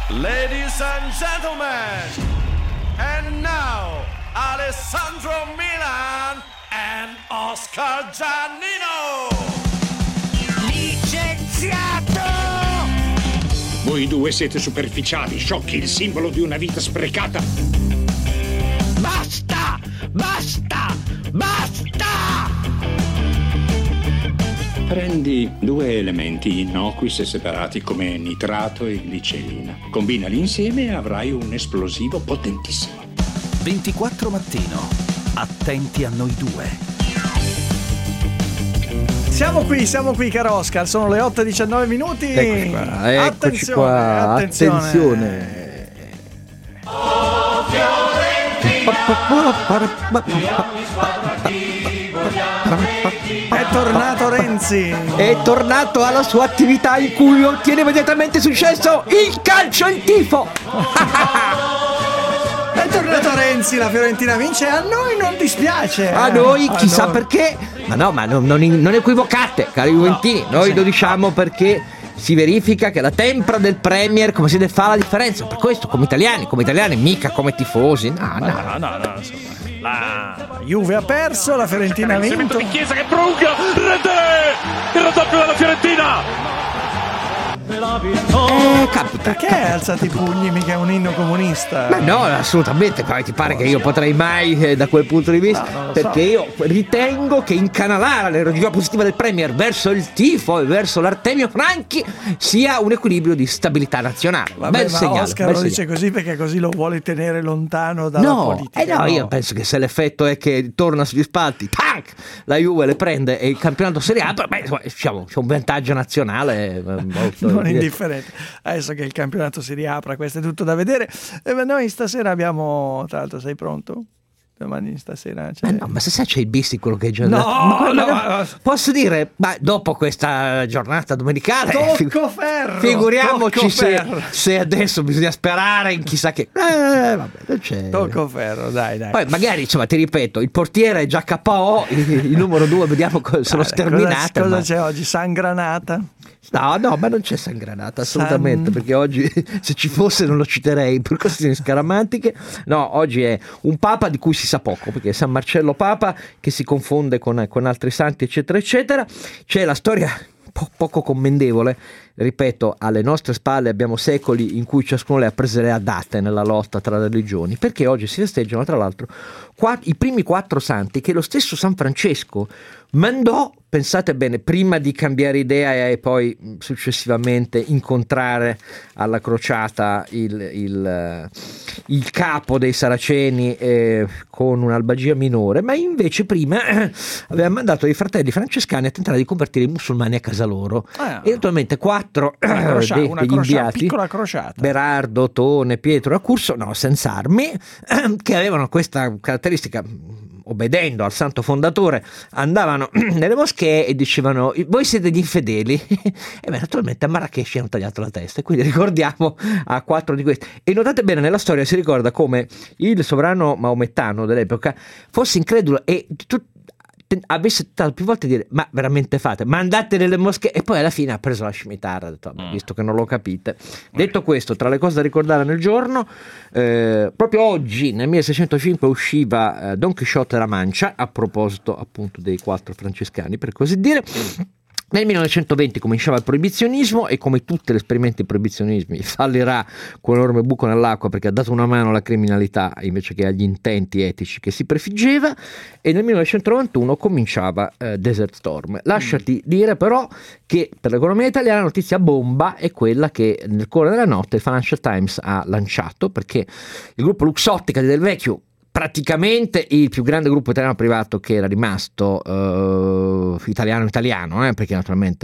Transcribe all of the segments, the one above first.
Ladies and gentlemen, and now Alessandro Milan and Oscar Giannino. Licenziato! Voi due siete superficiali, sciocchi, il simbolo di una vita sprecata. Basta! Basta! Basta! Prendi due elementi innocui se separati come nitrato e glicerina. Combinali insieme e avrai un esplosivo potentissimo. 24 mattino. Attenti a noi due. Siamo qui, caro Oscar. Sono le 8:19 minuti. Eccoci qua. Attenzione. Oh, È tornato Renzi. È tornato alla sua attività in cui ottiene immediatamente successo: il calcio in tifo. È tornato Renzi, la Fiorentina vince. A noi non dispiace. A noi chissà perché. Ma non equivocate, cari juventini. Noi lo diciamo perché si verifica che la tempra del Premier come si deve fa la differenza. Per questo come italiani, mica come tifosi. No, insomma. La Juve ha perso, la Fiorentina ha vinto. Di Chiesa che prolunga, rete! Il raddoppio della Fiorentina! Capita. Perché alzate i pugni? Mica è un inno comunista. Ma no, assolutamente. Poi ti pare che io potrei mai da quel punto di vista? No, perché io ritengo che incanalare l'energia positiva del Premier verso il tifo e verso l'Artemio Franchi sia un equilibrio di stabilità nazionale. Vabbè, bel ma segnale. Oscar bel lo segnale. dice così perché così lo vuole tenere lontano dalla politica. No, io penso che se l'effetto è che torna sugli spalti, tac, la Juve le prende e il campionato Serie A, diciamo, c'è un vantaggio nazionale molto non indifferente. Adesso che il campionato si riapra, questo è tutto da vedere. Ma noi stasera abbiamo, tra l'altro, sei pronto? Domani stasera c'è... ma se sai c'è il bis quello che è già no, posso dire, ma dopo questa giornata domenicale Tocco figuriamoci ferro. se adesso bisogna sperare in chissà che vabbè, non c'è. Tocco ferro, dai. Poi magari, insomma, ti ripeto, il portiere è già KO, il numero 2 vediamo se lo sterminate. Cosa c'è oggi? Sangranata? No, ma non c'è Sangranata assolutamente, perché oggi se ci fosse non lo citerei per questioni scaramantiche. No, oggi è un papa di cui si sa poco, perché è San Marcello Papa, che si confonde con altri santi eccetera eccetera. C'è la storia poco commendevole, ripeto, alle nostre spalle abbiamo secoli in cui ciascuno le ha prese le date nella lotta tra religioni, perché oggi si festeggiano tra l'altro i primi 4 santi che lo stesso San Francesco mandò, pensate bene, prima di cambiare idea e poi successivamente incontrare alla crociata il capo dei Saraceni con un'albagia minore, ma invece prima aveva mandato dei fratelli francescani a tentare di convertire i musulmani a casa loro. E naturalmente 4 degli inviati, piccola crociata, Berardo, Tone, Pietro Accurso, senza armi, che avevano questa caratteristica, obbedendo al santo fondatore, andavano nelle moschee e dicevano: voi siete gli infedeli. E naturalmente a Marrakech hanno tagliato la testa, e quindi ricordiamo a 4 di questi. E notate bene, nella storia si ricorda come il sovrano maomettano dell'epoca fosse incredulo e avesse tentato più volte di dire: ma veramente fate? Ma andate nelle moschee? E poi alla fine ha preso la scimitarra, ha detto: visto che non lo capite. Detto questo, tra le cose da ricordare nel giorno, proprio oggi nel 1605 usciva Don Chisciotte della Mancia, a proposito appunto dei 4 francescani, per così dire. Nel 1920 cominciava il proibizionismo, e come tutti gli esperimenti proibizionismi fallirà con un enorme buco nell'acqua, perché ha dato una mano alla criminalità invece che agli intenti etici che si prefiggeva. E nel 1991 cominciava Desert Storm. Lasciati dire però che per l'economia italiana la notizia bomba è quella che nel corso della notte il Financial Times ha lanciato, perché il gruppo Luxottica di Del Vecchio, praticamente il più grande gruppo italiano privato che era rimasto italiano, perché naturalmente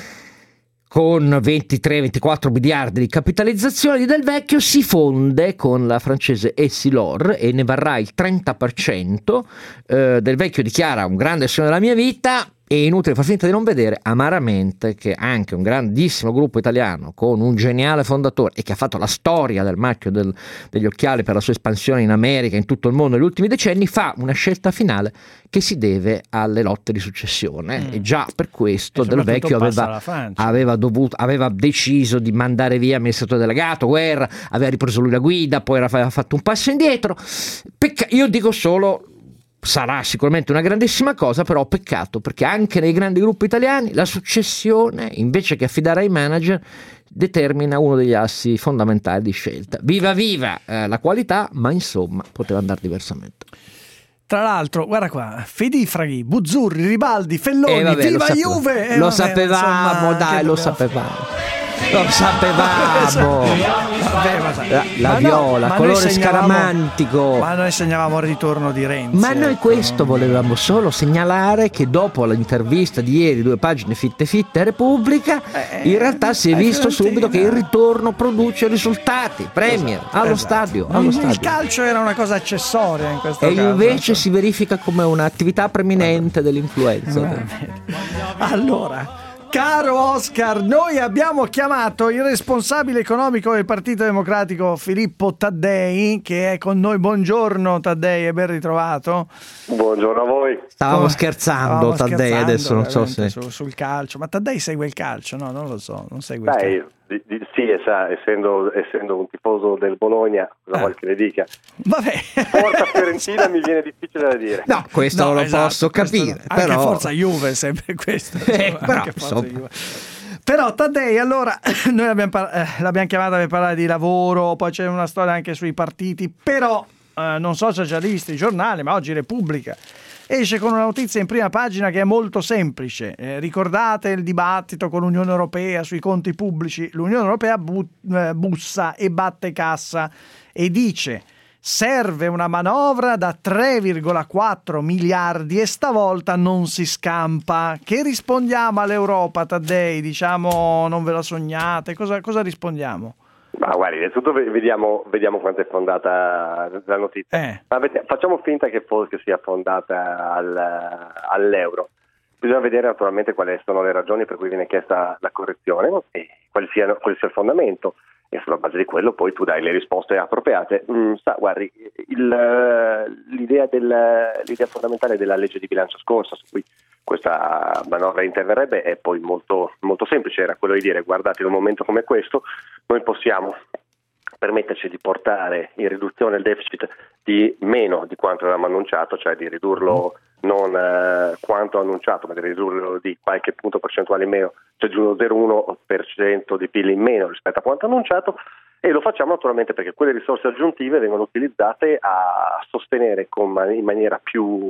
con 23-24 miliardi di capitalizzazione di Del Vecchio si fonde con la francese Essilor e ne varrà il 30%. Del Vecchio dichiara: un grande sogno della mia vita, È inutile far finta di non vedere amaramente che anche un grandissimo gruppo italiano con un geniale fondatore e che ha fatto la storia del marchio degli occhiali per la sua espansione in America, in tutto il mondo negli ultimi decenni, fa una scelta finale che si deve alle lotte di successione e già per questo Del Vecchio aveva deciso di mandare via amministratore delegato, Guerra, aveva ripreso lui la guida, poi aveva fatto un passo indietro. Io dico solo, sarà sicuramente una grandissima cosa, però peccato perché anche nei grandi gruppi italiani la successione, invece che affidare ai manager, determina uno degli assi fondamentali di scelta. Viva la qualità, ma insomma poteva andare diversamente. Tra l'altro, guarda qua, Fedifraghi, Buzzurri, Ribaldi, Felloni, viva Juve! Lo sapevamo, dai, lo sapevamo. Lo sapevamo. La viola, colore scaramantico. Ma noi segnavamo il ritorno di Renzi. Ma noi questo volevamo solo segnalare, che dopo l'intervista di ieri, 2 pagine fitte a Repubblica, in realtà si è visto subito che il ritorno produce risultati. Premier allo stadio. Il calcio era una cosa accessoria in questo caso. E invece si verifica come un'attività preminente dell'influenza. Allora, caro Oscar, noi abbiamo chiamato il responsabile economico del Partito Democratico Filippo Taddei, che è con noi. Buongiorno Taddei, e ben ritrovato. Buongiorno a voi. Stavamo scherzando, Taddei, adesso non so se sul calcio, ma Taddei segue il calcio? No, non lo so, non segue il calcio. Sì, essendo un tifoso del Bologna, cosa vuol che le dica? Vabbè. Forza Fiorentina mi viene difficile da dire. No, questo lo posso capire. Anche però... forza Juve, sempre questo. Però Taddei, allora, noi l'abbiamo chiamata per parlare di lavoro, poi c'è una storia anche sui partiti, però non so se già visto il giornale, ma oggi Repubblica esce con una notizia in prima pagina che è molto semplice. Ricordate il dibattito con l'Unione Europea sui conti pubblici? L'Unione Europea bussa e batte cassa e dice: serve una manovra da 3,4 miliardi e stavolta non si scampa. Che rispondiamo all'Europa, Taddei? Diciamo, non ve la sognate? Cosa rispondiamo? Ma guardi, innanzitutto vediamo quanto è fondata la notizia. Facciamo finta che sia fondata all'euro. Bisogna vedere naturalmente quali sono le ragioni per cui viene chiesta la correzione e quale sia il fondamento, e sulla base di quello poi tu dai le risposte appropriate. Guardi, l'idea fondamentale della legge di bilancio scorsa, su cui questa manovra interverrebbe, è poi molto, molto semplice. Era quello di dire: guardate, in un momento come questo noi possiamo permetterci di portare in riduzione il deficit di meno di quanto avevamo annunciato, cioè di ridurlo non quanto annunciato, ma di ridurlo di qualche punto percentuale in meno, cioè di uno 0,1% di PIL in meno rispetto a quanto annunciato, e lo facciamo naturalmente perché quelle risorse aggiuntive vengono utilizzate a sostenere in maniera più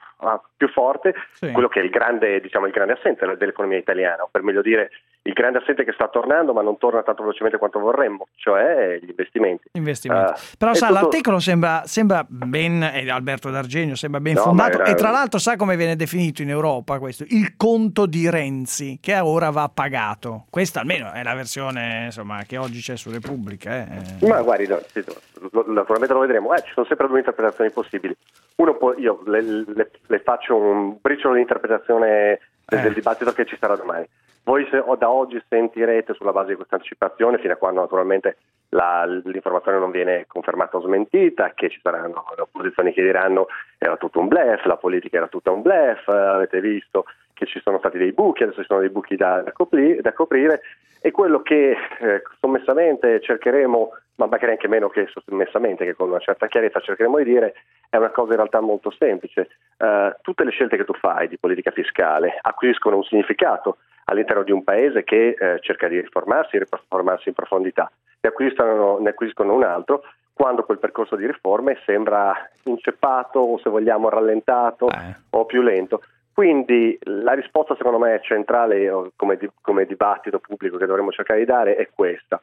forte quello che è il grande assente dell'economia italiana, o per meglio dire il grande assente che sta tornando ma non torna tanto velocemente quanto vorremmo, cioè gli investimenti. Però sa, l'articolo sembra ben, Alberto D'Argenio sembra ben fondato, e tra l'altro sa come viene definito in Europa questo? Il conto di Renzi, che ora va pagato. Questa almeno è la versione, insomma, che oggi c'è su Repubblica. Ma guardi, naturalmente lo vedremo. Ci sono sempre 2 interpretazioni possibili. Io le faccio un briciolo di interpretazione del dibattito che ci sarà domani. Voi da oggi sentirete, sulla base di questa anticipazione, fino a quando naturalmente l'informazione non viene confermata o smentita, che ci saranno le opposizioni che diranno era tutto un bluff, la politica era tutta un bluff, avete visto che ci sono stati dei buchi, adesso ci sono dei buchi da coprire, e quello che sommessamente cercheremo, ma magari anche meno che sommessamente, che con una certa chiarezza cercheremo di dire, è una cosa in realtà molto semplice. Tutte le scelte che tu fai di politica fiscale acquisiscono un significato all'interno di un paese che cerca di riformarsi in profondità. Ne acquisiscono un altro quando quel percorso di riforme sembra inceppato o, se vogliamo, rallentato o più lento. Quindi la risposta, secondo me, centrale come dibattito pubblico che dovremmo cercare di dare è questa.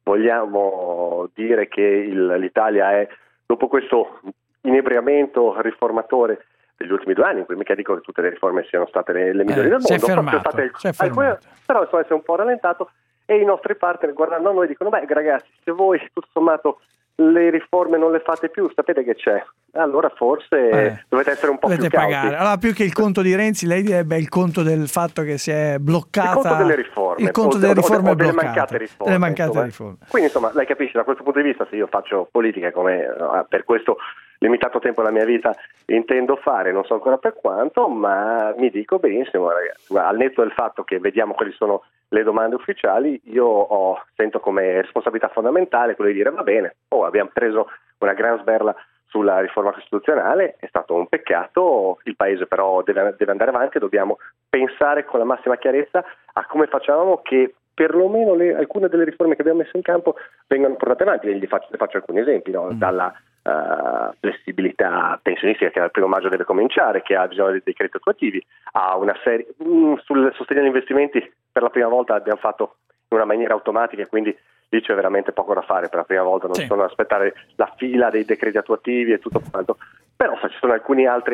Vogliamo dire che l'Italia è, dopo questo inebriamento riformatore degli ultimi 2 anni, in cui mica dico che tutte le riforme siano state le migliori del mondo, si è fermato. Però essere un po' rallentato, e i nostri partner, guardando a noi, dicono: beh ragazzi, se voi tutto sommato le riforme non le fate più, sapete che c'è? Allora forse dovete essere un po' dovete più cauti. pagare. Allora, più che il conto di Renzi, lei direbbe il conto del fatto che si è bloccata, il conto delle riforme, il conto delle riforme o delle bloccate, mancate riforme, delle mancate insomma. riforme. Quindi insomma, lei capisce, da questo punto di vista, se io faccio politica, come per questo limitato tempo della mia vita intendo fare, non so ancora per quanto, ma mi dico benissimo, ragazzi, al netto del fatto che vediamo quali sono le domande ufficiali, io sento come responsabilità fondamentale quello di dire va bene, abbiamo preso una gran sberla sulla riforma costituzionale, è stato un peccato, il paese però deve andare avanti e dobbiamo pensare con la massima chiarezza a come facciamo che perlomeno alcune delle riforme che abbiamo messo in campo vengano portate avanti. Le faccio alcuni esempi, no? Dalla flessibilità pensionistica che dal 1 maggio deve cominciare, che ha bisogno dei decreti attuativi, a una serie sul sostegno agli investimenti. Per la prima volta abbiamo fatto in una maniera automatica, quindi lì c'è veramente poco da fare. Per la prima volta non ci sono da aspettare la fila dei decreti attuativi e tutto quanto, però ci sono alcuni altri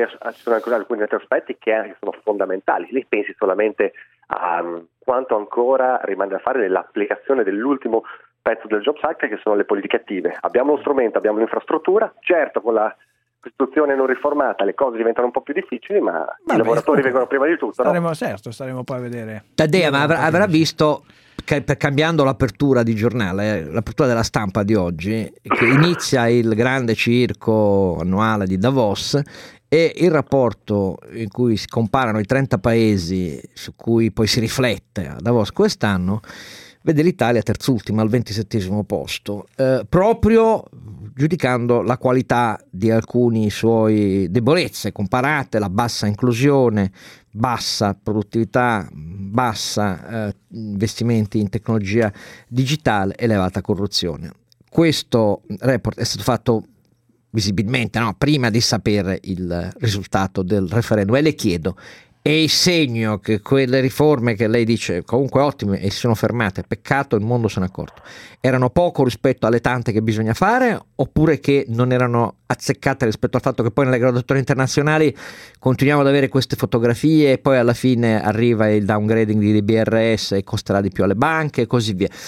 aspetti che sono fondamentali. Lì pensi solamente a quanto ancora rimane da fare nell'applicazione dell'ultimo pezzo del Jobs Act, che sono le politiche attive. Abbiamo lo strumento, abbiamo l'infrastruttura, certo con la Costituzione non riformata le cose diventano un po' più difficili, ma i lavoratori vengono prima di tutto. Staremo poi a vedere. Taddea, ma avrà visto, cambiando l'apertura di giornale, l'apertura della Stampa di oggi, che inizia il grande circo annuale di Davos, e il rapporto in cui si comparano i 30 paesi su cui poi si riflette a Davos quest'anno vede l'Italia terzultima al 27° posto, proprio giudicando la qualità di alcuni suoi debolezze comparate: la bassa inclusione, bassa produttività, bassa investimenti in tecnologia digitale, elevata corruzione. Questo report è stato fatto visibilmente prima di sapere il risultato del referendum, e le chiedo: è il segno che quelle riforme che lei dice comunque ottime e si sono fermate, peccato il mondo se n'è accorto, erano poco rispetto alle tante che bisogna fare, oppure che non erano azzeccate rispetto al fatto che poi nelle graduatorie internazionali continuiamo ad avere queste fotografie e poi alla fine arriva il downgrading di BRS e costerà di più alle banche e così via?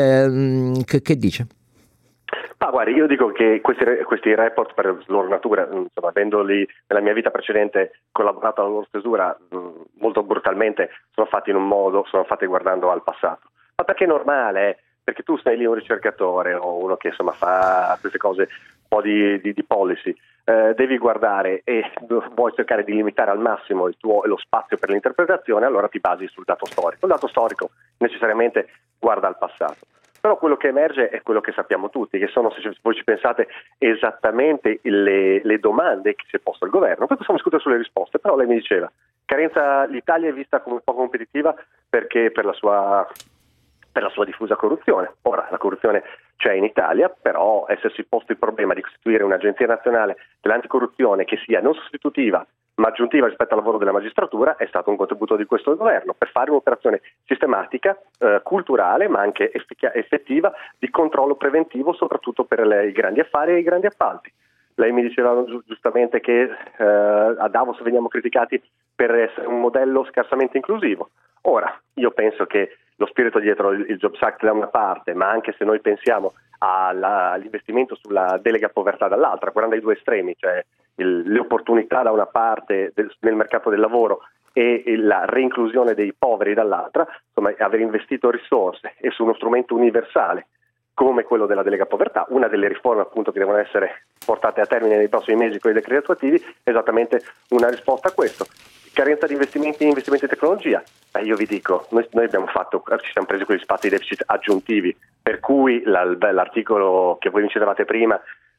Che dice? Guardi, io dico che questi report, per loro natura, insomma, avendoli nella mia vita precedente collaborato alla loro stesura, molto brutalmente sono fatti in un modo, sono fatti guardando al passato. Ma perché è normale? Perché tu sei lì un ricercatore o uno che insomma fa queste cose, un po' di policy, devi guardare e vuoi cercare di limitare al massimo lo spazio per l'interpretazione, allora ti basi sul dato storico. Il dato storico necessariamente guarda al passato. Però quello che emerge è quello che sappiamo tutti, che sono, se voi ci pensate, esattamente le domande che si è posto al governo. Poi possiamo discutere sulle risposte, però lei mi diceva, l'Italia è vista come poco competitiva perché per la sua diffusa corruzione. Ora, la corruzione c'è in Italia, però essersi posto il problema di costituire un'agenzia nazionale dell'anticorruzione che sia non sostitutiva ma aggiuntiva rispetto al lavoro della magistratura è stato un contributo di questo governo per fare un'operazione sistematica, culturale, ma anche effettiva di controllo preventivo, soprattutto per i grandi affari e i grandi appalti. Lei mi diceva giustamente che a Davos veniamo criticati per essere un modello scarsamente inclusivo. Ora, io penso che lo spirito dietro il Jobs Act da una parte, ma anche se noi pensiamo all'investimento sulla delega povertà dall'altra, guardando i due estremi, cioè le opportunità da una parte nel mercato del lavoro e la reinclusione dei poveri dall'altra, insomma, aver investito risorse e su uno strumento universale come quello della delega povertà, una delle riforme appunto che devono essere portate a termine nei prossimi mesi con i decreti attuativi, è esattamente una risposta a questo. Carenza di investimenti in tecnologia. Io vi dico, noi ci siamo presi quegli spazi di deficit aggiuntivi, per cui l'articolo che voi mi citavate prima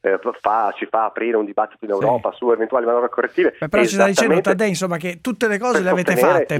ci fa aprire un dibattito in Europa su eventuali manovre correttive. Però ci sta dicendo Taddei, insomma, che tutte le cose le avete fatte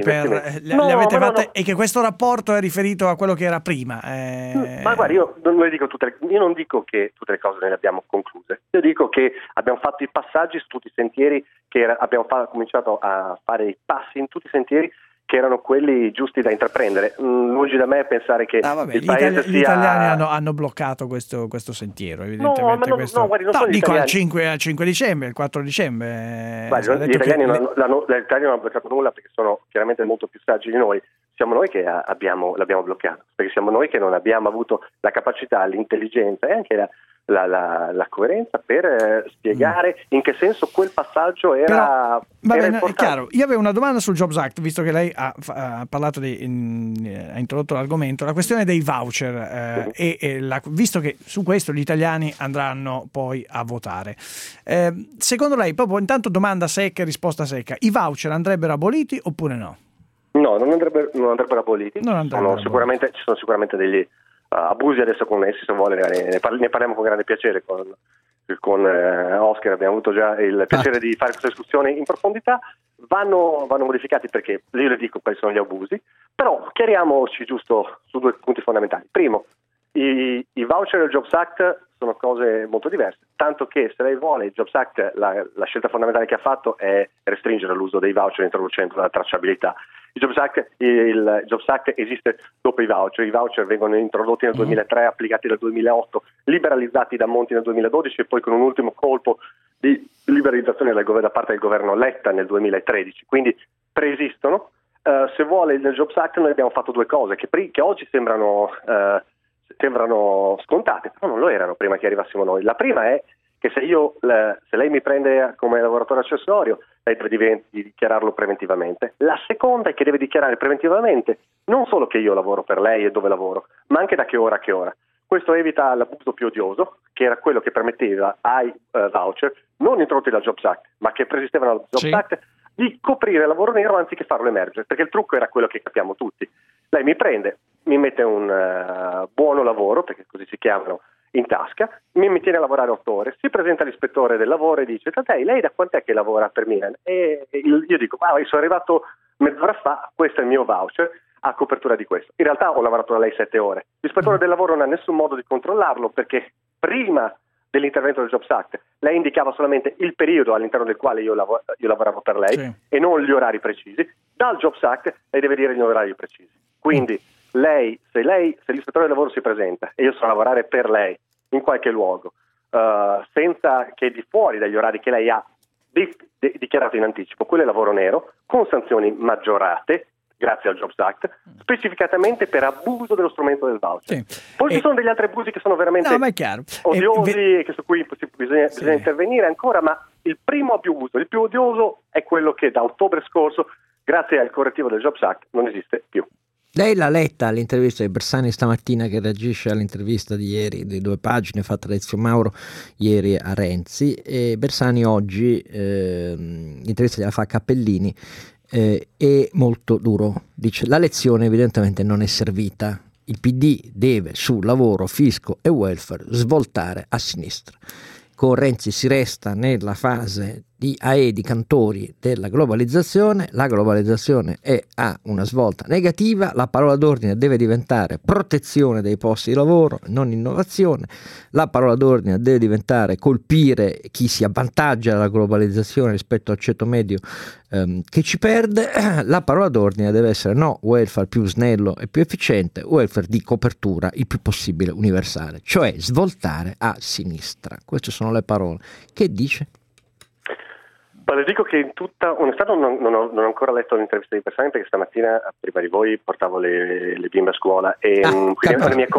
fatte e che questo rapporto è riferito a quello che era prima. Ma guarda, io non dico che tutte le cose ne abbiamo concluse, io dico che abbiamo fatto i passaggi su tutti i sentieri, abbiamo cominciato a fare i passi in tutti i sentieri che erano quelli giusti da intraprendere. Lungi da me pensare che il paese gli italiani hanno bloccato questo sentiero, evidentemente. Dico al 5 dicembre, il 4 dicembre. Guardi, gli italiani non hanno bloccato nulla, perché sono chiaramente molto più saggi di noi. Siamo noi che l'abbiamo bloccato, perché siamo noi che non abbiamo avuto la capacità, l'intelligenza e anche la coerenza, per spiegare in che senso quel passaggio era importante. Chiaro. Io avevo una domanda sul Jobs Act, visto che lei ha parlato ha introdotto l'argomento, la questione dei voucher, visto che su questo gli italiani andranno poi a votare. Secondo lei, proprio intanto domanda secca e risposta secca, i voucher andrebbero aboliti oppure no? No, non andrebbero aboliti. Ci sono sicuramente degli abusi adesso connessi, se vuole, ne parliamo con grande piacere con Oscar, abbiamo avuto già il piacere di fare questa discussione in profondità. Vanno modificati, perché io le dico quali sono gli abusi, però chiariamoci giusto su 2 punti fondamentali. Primo, i voucher e il Jobs Act sono cose molto diverse, tanto che se lei vuole il Jobs Act, la scelta fondamentale che ha fatto è restringere l'uso dei voucher introducendo la tracciabilità. Il Jobs Act esiste dopo i voucher vengono introdotti nel 2003, applicati nel 2008, liberalizzati da Monti nel 2012 e poi con un ultimo colpo di liberalizzazione da parte del governo Letta nel 2013, quindi preesistono. Se vuole nel Jobs Act noi abbiamo fatto 2 cose che oggi sembrano scontate, però non lo erano prima che arrivassimo noi. La prima è che se lei mi prende come lavoratore accessorio, lei deve dichiararlo preventivamente. La seconda è che deve dichiarare preventivamente non solo che io lavoro per lei e dove lavoro, ma anche da che ora a che ora. Questo evita l'abuso più odioso, che era quello che permetteva ai voucher, non introdotti dal Jobs Act, ma che preesistevano al Jobs Act, di coprire il lavoro nero anziché farlo emergere, perché il trucco era quello che capiamo tutti. Lei mi prende, mi mette un buono lavoro, perché così si chiamano, in tasca, mi tiene a lavorare 8 ore, si presenta all'ispettore del lavoro e dice: lei da quant'è che lavora per Milan? E io dico: io sono arrivato mezz'ora fa, questo è il mio voucher a copertura di questo. In realtà ho lavorato da lei 7 ore. L'ispettore del lavoro non ha nessun modo di controllarlo, perché prima dell'intervento del Jobs Act lei indicava solamente il periodo all'interno del quale io lavoravo per lei, e non gli orari precisi. Dal Jobs Act lei deve dire gli orari precisi. Quindi se l'ispettore del lavoro si presenta e io so lavorare per lei in qualche luogo, senza che di fuori dagli orari che lei ha dichiarato in anticipo, quello è lavoro nero, con sanzioni maggiorate, grazie al Jobs Act, specificatamente per abuso dello strumento del voucher. Poi ci sono degli altri abusi che sono veramente odiosi e su cui bisogna intervenire ancora, ma il primo abuso, il più odioso, è quello che da ottobre scorso, grazie al correttivo del Jobs Act, non esiste più. Lei l'ha letta l'intervista di Bersani stamattina, che reagisce all'intervista di ieri di 2 pagine fatta da Ezio Mauro ieri a Renzi, e Bersani oggi l'intervista gliela fa a Cappellini, è molto duro, dice: la lezione evidentemente non è servita, il PD deve su lavoro, fisco e welfare svoltare a sinistra. Con Renzi si resta nella fase di aedi cantori della globalizzazione. La globalizzazione ha una svolta negativa, la parola d'ordine deve diventare protezione dei posti di lavoro, non innovazione. La parola d'ordine deve diventare colpire chi si avvantaggia dalla globalizzazione rispetto al ceto medio che ci perde. La parola d'ordine deve essere no welfare più snello e più efficiente, welfare di copertura il più possibile universale, cioè svoltare a sinistra. Queste sono le parole. Che dice? Ma le dico che in tutta onestà non ho ancora letto l'intervista di Bersani, perché stamattina prima di voi portavo le bimbe a scuola e quindi è una mia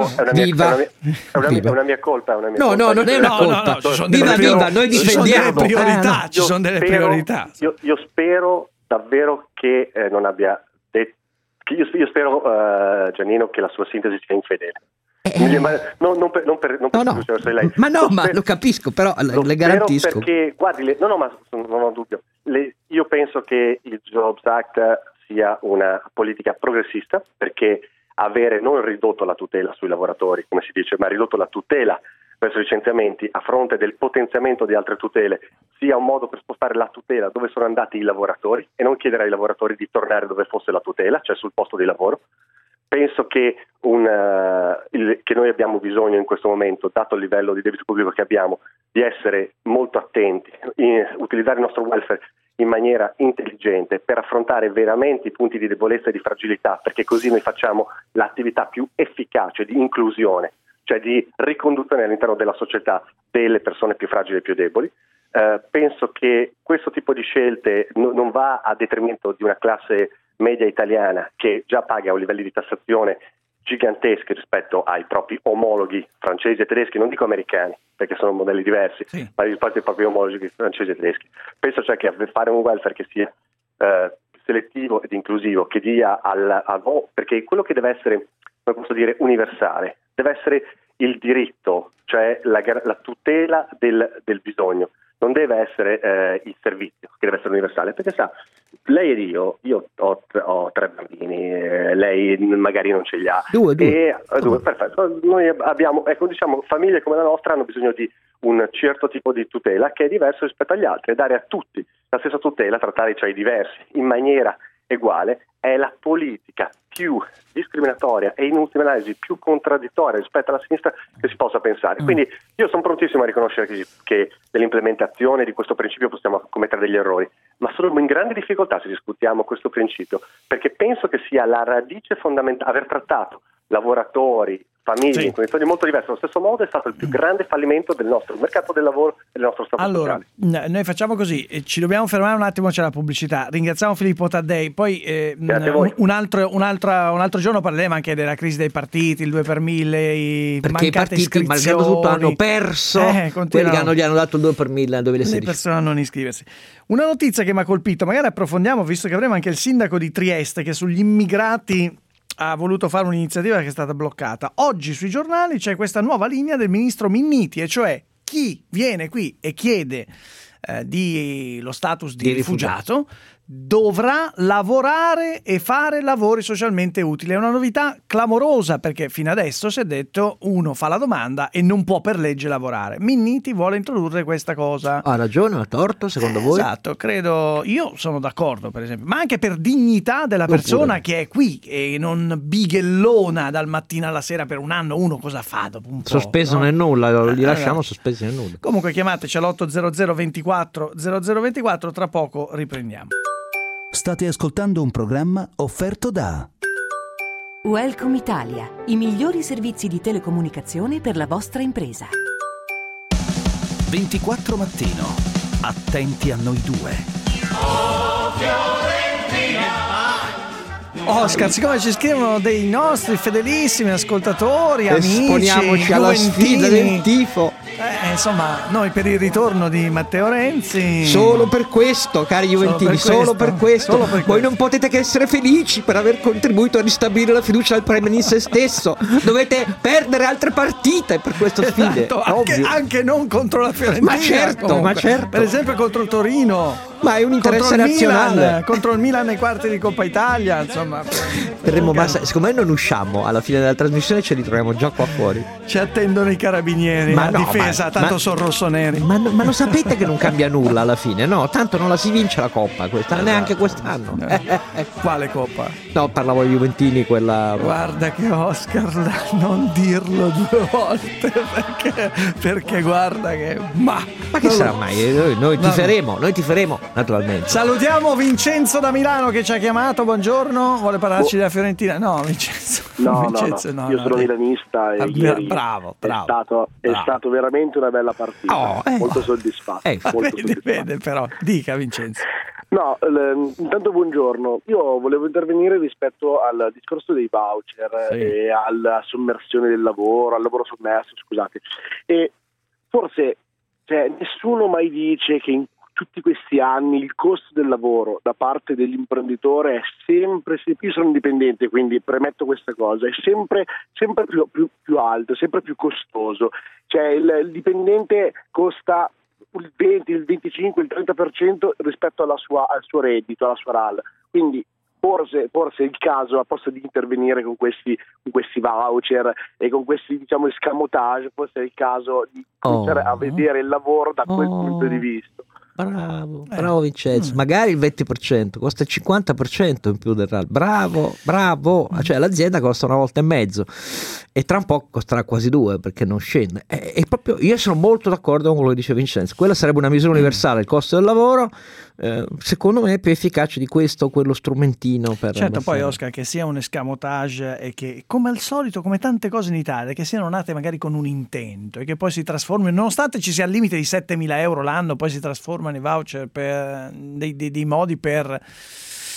colpa. No, non è una colpa. Viva, noi difendiamo. Ci sono delle priorità. Io spero davvero che non abbia detto. Io spero, Giannino, che la sua sintesi sia infedele. Non per lei. Ma lo capisco, però le garantisco. Perché, guardi, non ho dubbio. Io penso che il Jobs Act sia una politica progressista, perché avere non ridotto la tutela sui lavoratori, come si dice, ma ridotto la tutela verso i licenziamenti a fronte del potenziamento di altre tutele, sia un modo per spostare la tutela dove sono andati i lavoratori e non chiedere ai lavoratori di tornare dove fosse la tutela, cioè sul posto di lavoro. Penso che che noi abbiamo bisogno in questo momento, dato il livello di debito pubblico che abbiamo, di essere molto attenti, utilizzare il nostro welfare in maniera intelligente per affrontare veramente i punti di debolezza e di fragilità, perché così noi facciamo l'attività più efficace di inclusione, cioè di riconduzione all'interno della società delle persone più fragili e più deboli. Penso che questo tipo di scelte non va a detrimento di una classe media italiana che già paga a livelli di tassazione giganteschi rispetto ai propri omologhi francesi e tedeschi, non dico americani perché sono modelli diversi, sì, ma rispetto ai propri omologhi francesi e tedeschi. Penso cioè che fare un welfare che sia selettivo ed inclusivo, che dia perché quello che deve essere, come posso dire, universale, deve essere il diritto, cioè la tutela del bisogno, non deve essere il servizio che deve essere universale, perché sa, lei ed io ho 3 bambini, lei magari non ce li ha, due. Perfetto. Noi abbiamo, diciamo, famiglie come la nostra hanno bisogno di un certo tipo di tutela che è diverso rispetto agli altri, e dare a tutti la stessa tutela, trattare cioè i diversi in maniera uguale, è la politica più discriminatoria e in ultima analisi più contraddittoria rispetto alla sinistra che si possa pensare. Quindi io sono prontissimo a riconoscere che nell'implementazione di questo principio possiamo commettere degli errori, ma sono in grande difficoltà se discutiamo questo principio, perché penso che sia la radice fondamentale. Aver trattato lavoratori, famiglie in condizioni molto diverse allo stesso modo è stato il più grande fallimento del nostro mercato del lavoro e del nostro stato sociale. Allora, noi facciamo così, ci dobbiamo fermare un attimo, c'è la pubblicità. Ringraziamo Filippo Taddei, poi un altro giorno parleremo anche della crisi dei partiti, il 2 per 1000, perché i partiti, malgrado tutto, hanno perso quelli che gli hanno dato il 2 per 1000 nel 2016. Le persone a non iscriversi. Una notizia che mi ha colpito, magari approfondiamo, visto che avremo anche il sindaco di Trieste che sugli immigrati ha voluto fare un'iniziativa che è stata bloccata. Oggi sui giornali c'è questa nuova linea del ministro Minniti, e cioè chi viene qui e chiede lo status di rifugiato dovrà lavorare e fare lavori socialmente utili. È una novità clamorosa, perché fino adesso si è detto uno fa la domanda e non può per legge lavorare. Minniti vuole introdurre questa cosa. Ha ragione o ha torto secondo voi? Esatto, credo, io sono d'accordo per esempio, ma anche per dignità della persona che è qui e non bighellona dal mattino alla sera per un anno. Uno cosa fa dopo un po'? Sospeso nel nulla, li lasciamo sospesi nel nulla. Comunque chiamateci all'800 24 0024, tra poco riprendiamo. State ascoltando un programma offerto da Welcome Italia, i migliori servizi di telecomunicazione per la vostra impresa. 24 Mattino, attenti a noi due. Oscar, siccome ci scrivono dei nostri fedelissimi ascoltatori, amici, esponiamoci alla sfida del tifo. Insomma, noi per il ritorno di Matteo Renzi. Solo per questo, cari juventini, solo per questo. Voi non potete che essere felici per aver contribuito a ristabilire la fiducia del Premier in se stesso. Dovete perdere altre partite per queste sfide. Esatto, anche non contro la Fiorentina. Ma certo. Per esempio contro il Torino. Ma è un interesse nazionale. Contro il Milan nei quarti di Coppa Italia, insomma. Secondo me non usciamo alla fine della trasmissione, ce li troviamo già qua fuori. Ci attendono i carabinieri, difesa, tanto sono rossoneri. Ma lo sapete che non cambia nulla alla fine, no? Tanto non la si vince la Coppa neanche quest'anno. Quale Coppa? No, parlavo di Juventini, quella. Guarda che Oscar, non dirlo 2 volte, perché guarda che. Ma che sarà mai? Noi tiferemo, naturalmente. Salutiamo Vincenzo da Milano che ci ha chiamato. Buongiorno, vuole parlarci della Fiorentina? No, Vincenzo. No, io sono milanista e ieri bravo. È stato veramente una bella partita, molto soddisfatto. Vede, però dica Vincenzo. No, intanto buongiorno. Io volevo intervenire rispetto al discorso dei voucher e alla sommersione del lavoro, al lavoro sommerso, scusate. E forse nessuno mai dice che in tutti questi anni il costo del lavoro da parte dell'imprenditore è sempre, io sono indipendente quindi premetto questa cosa, è sempre più alto, sempre più costoso. Cioè il dipendente costa il 20, il 25, il 30% rispetto al suo reddito, alla sua RAL. Quindi forse è il caso di intervenire con questi voucher e con questi escamotage, forse è il caso di cominciare a vedere il lavoro da quel punto di vista. Bravo Vincenzo, magari il 20% costa il 50% in più del RAL. Bravo, cioè l'azienda costa 1,5 volte e tra un po' costerà quasi 2 perché non scende. E proprio io sono molto d'accordo con quello che dice Vincenzo, quella sarebbe una misura universale, il costo del lavoro. Secondo me è più efficace di questo quello strumentino per poi Oscar, che sia un escamotage e che come al solito, come tante cose in Italia, che siano nate magari con un intento e che poi si trasformino, nonostante ci sia il limite di 7.000 euro l'anno, poi si trasformano i voucher per dei modi per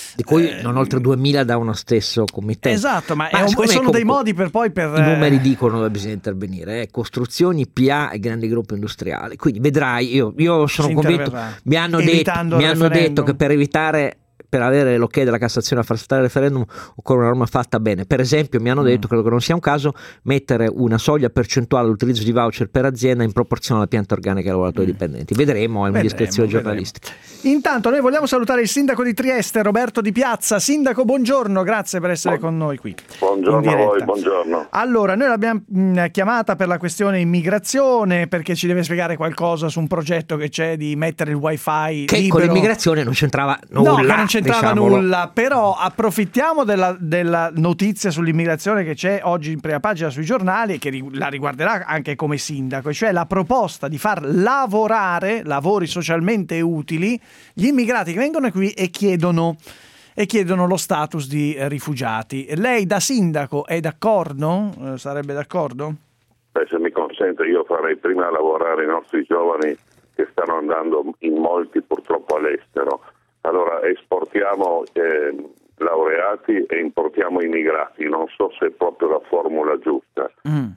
di cui non oltre 2000 da uno stesso committente. Esatto, ma sono dei modi per poi per... I numeri dicono dove bisogna intervenire, costruzioni, PA e grandi gruppi industriali. Quindi vedrai, io sono convinto, mi hanno detto che per avere l'ok della Cassazione a far saltare il referendum occorre una norma fatta bene. Per esempio mi hanno detto, credo che non sia un caso, mettere una soglia percentuale all'utilizzo di voucher per azienda in proporzione alla pianta organica dei lavoratori dipendenti. Vedremo, è un'indiscrezione giornalistica. Intanto noi vogliamo salutare il sindaco di Trieste, Roberto Di Piazza. Sindaco, buongiorno, grazie per essere con noi qui. Buongiorno a voi, buongiorno. Allora, noi l'abbiamo chiamata per la questione immigrazione, perché ci deve spiegare qualcosa su un progetto che c'è di mettere il wifi che libero. Con l'immigrazione non c'entrava nulla. No, che non c'entrava nulla, però approfittiamo della notizia sull'immigrazione che c'è oggi in prima pagina sui giornali e che la riguarderà anche come sindaco, cioè la proposta di far lavorare, lavori socialmente utili, gli immigrati che vengono qui e chiedono lo status di rifugiati. Lei da sindaco è d'accordo? Sarebbe d'accordo? Se mi consente, io farei prima lavorare i nostri giovani che stanno andando in molti purtroppo all'estero. Allora esportiamo laureati e importiamo immigrati, non so se è proprio la formula giusta.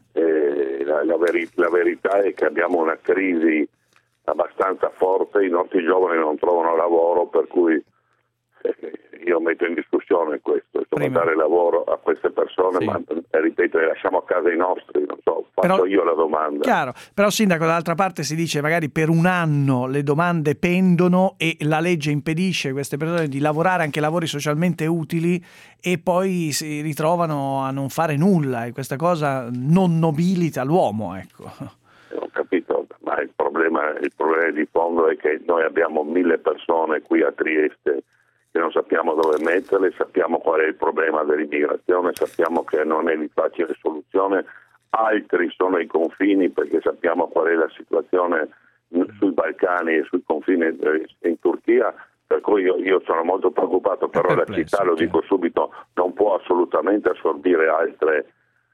La verità è che abbiamo una crisi abbastanza forte, i nostri giovani non trovano lavoro, per cui io metto in discussione questo, dare lavoro a queste persone, sì. Ma ripeto, lasciamo a casa i nostri, non so, faccio io la domanda. Chiaro, però sindaco, dall'altra parte si dice magari per un anno le domande pendono e la legge impedisce a queste persone di lavorare anche lavori socialmente utili e poi si ritrovano a non fare nulla e questa cosa non nobilita l'uomo, ecco. Ho capito, ma il problema di fondo è che noi abbiamo 1000 persone qui a Trieste che non sappiamo dove metterle, sappiamo qual è il problema dell'immigrazione, sappiamo che non è di facile soluzione, altri sono ai confini perché sappiamo qual è la situazione sui Balcani e sui confini in Turchia, per cui io sono molto preoccupato, però la città, lo dico subito, non può assolutamente assorbire altre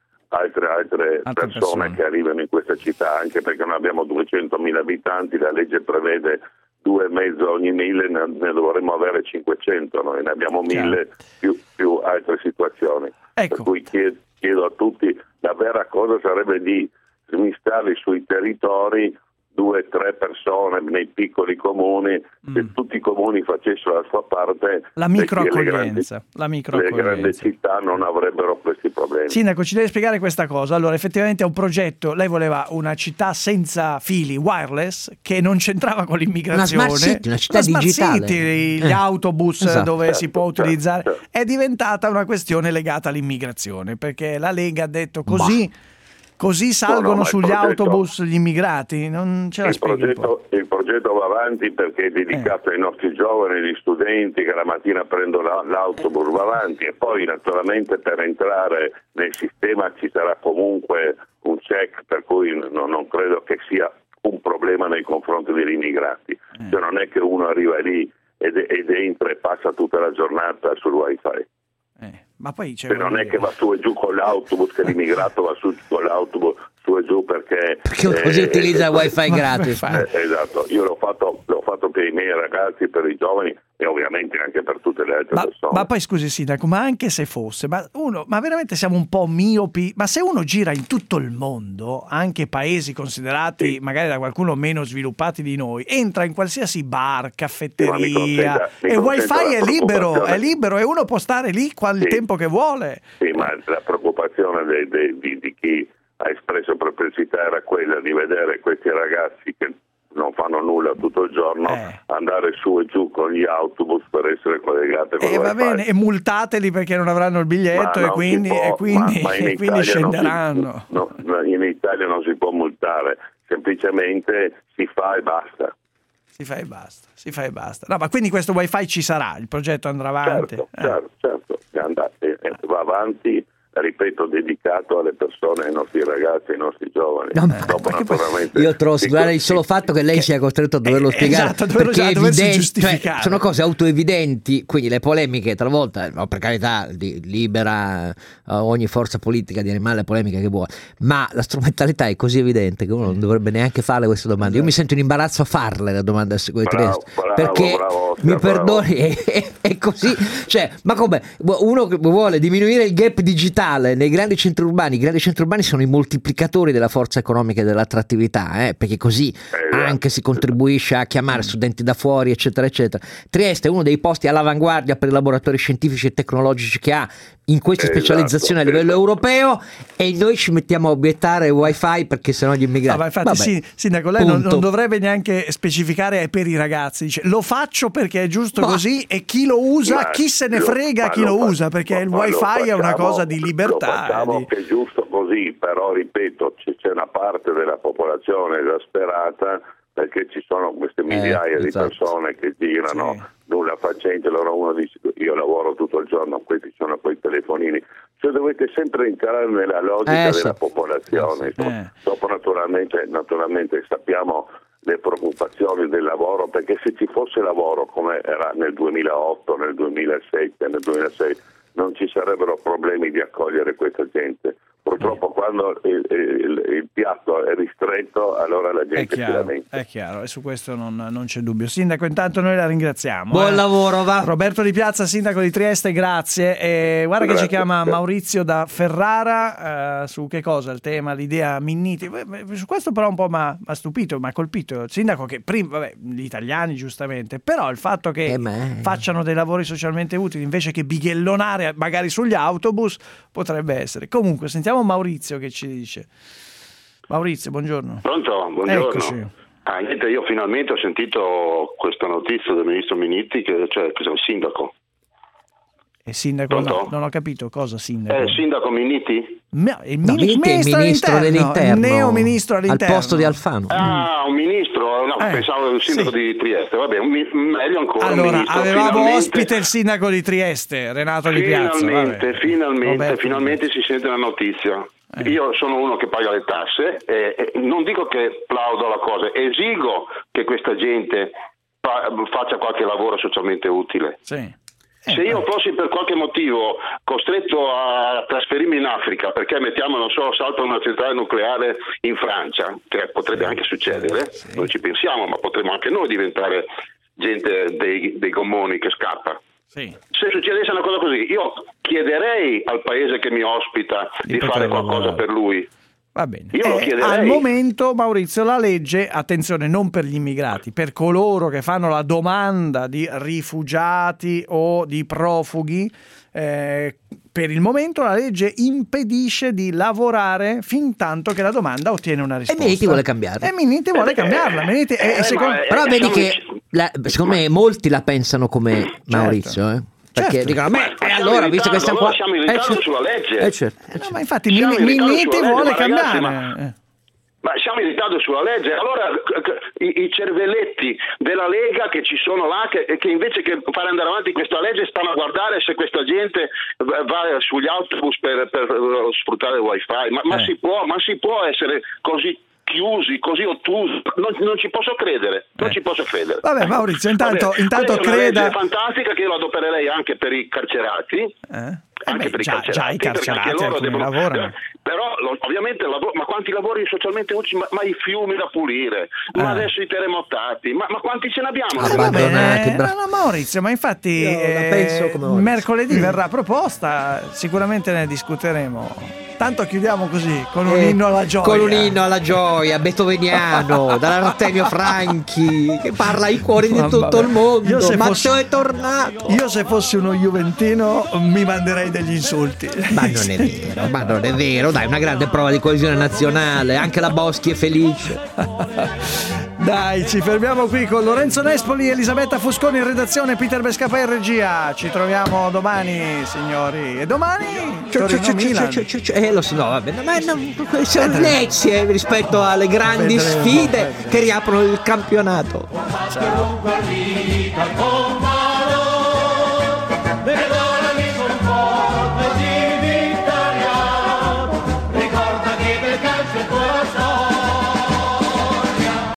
persone che arrivano in questa città, anche perché noi abbiamo 200.000 abitanti, la legge prevede 2,5 ogni 1000, ne dovremmo avere 500, noi ne abbiamo 1000 più altre situazioni. Ecco. Per cui chiedo a tutti, la vera cosa sarebbe di smistarli sui territori 2-3 persone nei piccoli comuni, se tutti i comuni facessero la sua parte, la microaccoglienza. Le grandi città non avrebbero questi problemi. Sindaco, ci deve spiegare questa cosa. Allora, effettivamente è un progetto, lei voleva una città senza fili, wireless, che non c'entrava con l'immigrazione. Una smart city, una città digitale. City, gli autobus, esatto, dove si può utilizzare. Certo. È diventata una questione legata all'immigrazione, perché la Lega ha detto così salgono sugli autobus gli immigrati, non ce la spieghi. Il progetto va avanti perché è dedicato ai nostri giovani, agli studenti che la mattina prendono l'autobus, va avanti, e poi naturalmente per entrare nel sistema ci sarà comunque un check, per cui non credo che sia un problema nei confronti degli immigrati. Cioè non è che uno arriva lì ed entra e passa tutta la giornata sul wifi. Ma poi non è che va su e giù con l'autobus, che l'immigrato va su con l'autobus su e giù perché così utilizza il wifi gratis. Esatto, io l'ho fatto per i miei ragazzi, per i giovani e ovviamente anche per tutte le altre persone. Ma poi scusi sindaco, ma anche se fosse, ma veramente siamo un po' miopi, ma se uno gira in tutto il mondo, anche paesi considerati magari da qualcuno meno sviluppati di noi, entra in qualsiasi bar, caffetteria e il wifi è libero e uno può stare lì il tempo che vuole. Sì, ma la preoccupazione di chi ha espresso perplessità era quella di vedere questi ragazzi che non fanno nulla tutto il giorno andare su e giù con gli autobus per essere collegati con va bene, e multateli perché non avranno il biglietto e quindi scenderanno. In Italia non si può multare, semplicemente si fa e basta. Si fa e basta. No, ma quindi questo wifi ci sarà, il progetto andrà avanti. Certo, va avanti. ripeto, dedicato alle persone, ai nostri ragazzi, ai nostri giovani. Dopo, naturalmente, io trovo singolare il solo fatto che lei sia costretto a doverlo spiegare, esatto, perché è evidente, giustificare. Sono cose autoevidenti, quindi le polemiche talvolta, per carità, libera ogni forza politica di animare le polemiche che vuole, ma la strumentalità è così evidente che uno non dovrebbe neanche fare queste domande. Io mi sento in imbarazzo a farle la domanda a Trieste, perché mi perdoni, è così, cioè, ma come uno che vuole diminuire il gap digitale nei grandi centri urbani? I grandi centri urbani sono i moltiplicatori della forza economica e dell'attrattività, perché così anche si contribuisce a chiamare studenti da fuori, eccetera eccetera. Trieste è uno dei posti all'avanguardia per i laboratori scientifici e tecnologici che ha in queste specializzazioni a livello europeo, e noi ci mettiamo a obiettare wifi perché sennò gli immigrati. Ma infatti Sindaco, lei non dovrebbe neanche specificare per i ragazzi, dice lo faccio perché è giusto così, e chi lo usa, chi se ne frega chi lo usa, perché il wifi è una cosa di libertà. Lo facciamo che è giusto così, però ripeto, c'è una parte della popolazione esasperata perché ci sono queste migliaia di persone che girano nulla facente. Allora uno dice io lavoro tutto il giorno, questi sono quei telefonini, cioè dovete sempre entrare nella logica della popolazione. Dopo naturalmente sappiamo le preoccupazioni del lavoro, perché se ci fosse lavoro come era nel 2008, nel 2007, nel 2006 non ci sarebbero problemi di accogliere questa gente. Purtroppo quando il piatto è ristretto, allora la gente si lamenta. È chiaro, e su questo non c'è dubbio. Sindaco, intanto noi la ringraziamo. Buon lavoro, va. Roberto Di Piazza, sindaco di Trieste, grazie. Guarda che ci chiama Maurizio da Ferrara, su che cosa? Il tema, l'idea Minniti. Su questo però un po' mi ha stupito, mi ha colpito. Il sindaco che prima, gli italiani giustamente, però il fatto che facciano dei lavori socialmente utili invece che bighellonare magari sugli autobus potrebbe essere. Comunque sentiamo Maurizio che ci dice. Maurizio, buongiorno. Pronto? Buongiorno. Eccoci. Niente, io finalmente ho sentito questa notizia del ministro Minniti, che cioè il sindaco. E sindaco, non ho capito cosa sindaco. Sindaco Minniti? Il ministro dell'interno, il neo ministro all'interno. Al posto di Alfano. Ah, un ministro? No, pensavo il sindaco di Trieste. Vabbè, meglio ancora. Allora, avevamo ospite il sindaco di Trieste, Renato Di Piazza. Finalmente si sente la notizia. Io sono uno che paga le tasse e non dico che plaudo alla cosa, esigo che questa gente faccia qualche lavoro socialmente utile. Se io fossi per qualche motivo costretto a trasferirmi in Africa perché salta una centrale nucleare in Francia, che potrebbe anche succedere, noi ci pensiamo, ma potremmo anche noi diventare gente dei gommoni che scappa. Se succedesse una cosa così, io chiederei al paese che mi ospita di fare qualcosa per lui. Va bene. Al momento, Maurizio, la legge, attenzione, non per gli immigrati, per coloro che fanno la domanda di rifugiati o di profughi, per il momento la legge impedisce di lavorare fin tanto che la domanda ottiene una risposta. E Minniti vuole cambiarla. Però vedi che secondo me molti la pensano come Maurizio, perché dicono allora visto che stiamo qua siamo in ritardo sulla legge. Ma infatti Minniti vuole cambiare. Ma siamo in ritardo sulla legge. Allora i cervelletti della Lega che ci sono là, che invece che fare andare avanti questa legge stanno a guardare se questa gente va sugli autobus per sfruttare il wifi. Ma si può essere così chiusi, così ottusi, non ci posso credere. Vabbè, Maurizio, intanto creda. È fantastica, che io lo adopererei anche per i carcerati. Già i carcerati alcuni lavorano. Però ovviamente ma quanti lavori socialmente utili, ma i fiumi da pulire, ma adesso i terremotati, ma quanti ce ne abbiamo? Maurizio, ma infatti mercoledì verrà proposta, sicuramente ne discuteremo. Tanto chiudiamo così, con un inno alla gioia. Con un inno alla gioia, beethoveniano, dall'Artemio Franchi, che parla ai cuori di tutto il mondo. Matteo è tornato. Io se fossi uno juventino mi manderei degli insulti. Ma non è vero, dai, una grande prova di coesione nazionale, anche la Boschi è felice. Dai, ci fermiamo qui con Lorenzo Nespoli, Elisabetta Fusconi in redazione, Peter Bescapa in regia. Ci troviamo domani, signori. E domani Torino-Milan. Lo so, no, vabbè, ma sono inezie rispetto alle grandi sfide che riaprono il campionato. Ciao.